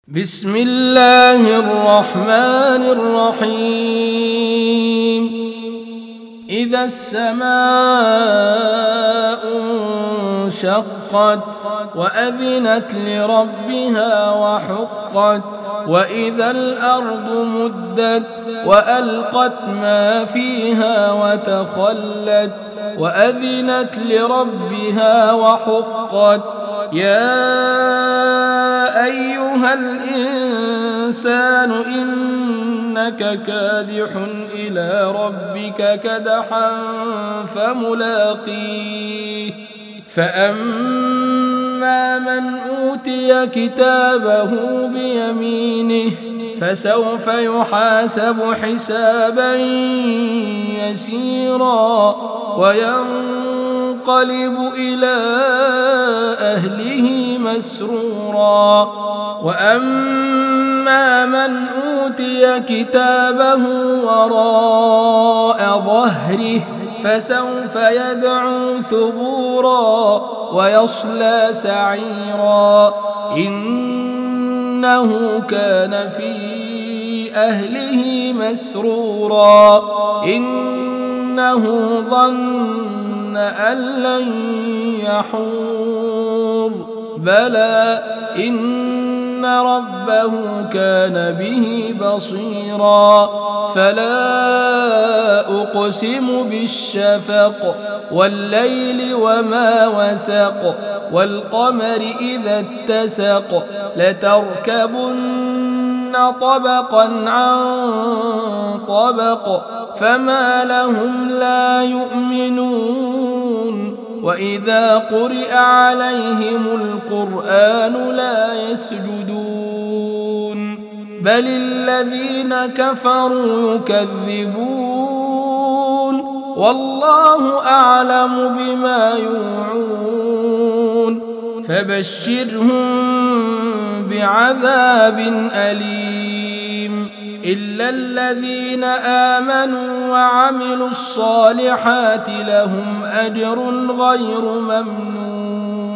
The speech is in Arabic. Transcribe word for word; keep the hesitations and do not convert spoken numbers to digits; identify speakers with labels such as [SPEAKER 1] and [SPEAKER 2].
[SPEAKER 1] بسم الله الرحمن الرحيم إذا السماء انشقت وأذنت لربها وحقت وإذا الأرض مدت وألقت ما فيها وتخلت وأذنت لربها وحقت يا أيها الإنسان إنك كادح إلى ربك كدحا فملاقيه فأما من أوتي كتابه بيمينه فسوف يحاسب حسابا يسيرا وينقلب إلى أهله مسرورا وأما من أوتي كتابه وراء ظهره فسوف يدعو ثبورا ويصلى سعيرا إنه كان في أهله مسرورا إنه ظن أن لن يحور بلى إن ربه كان به بصيرا فلا أقسم بالشفق والليل وما وسق والقمر إذا اتسق لتركبن طبقا عن طبق فما لهم لا يؤمنون وإذا قرئ عليهم القرآن لا يسجدون بل الذين كفروا يكذبون والله أعلم بما يوعون فبشرهم بعذاب أليم إلا الذين آمنوا وعملوا الصالحات لهم أجر غير ممنون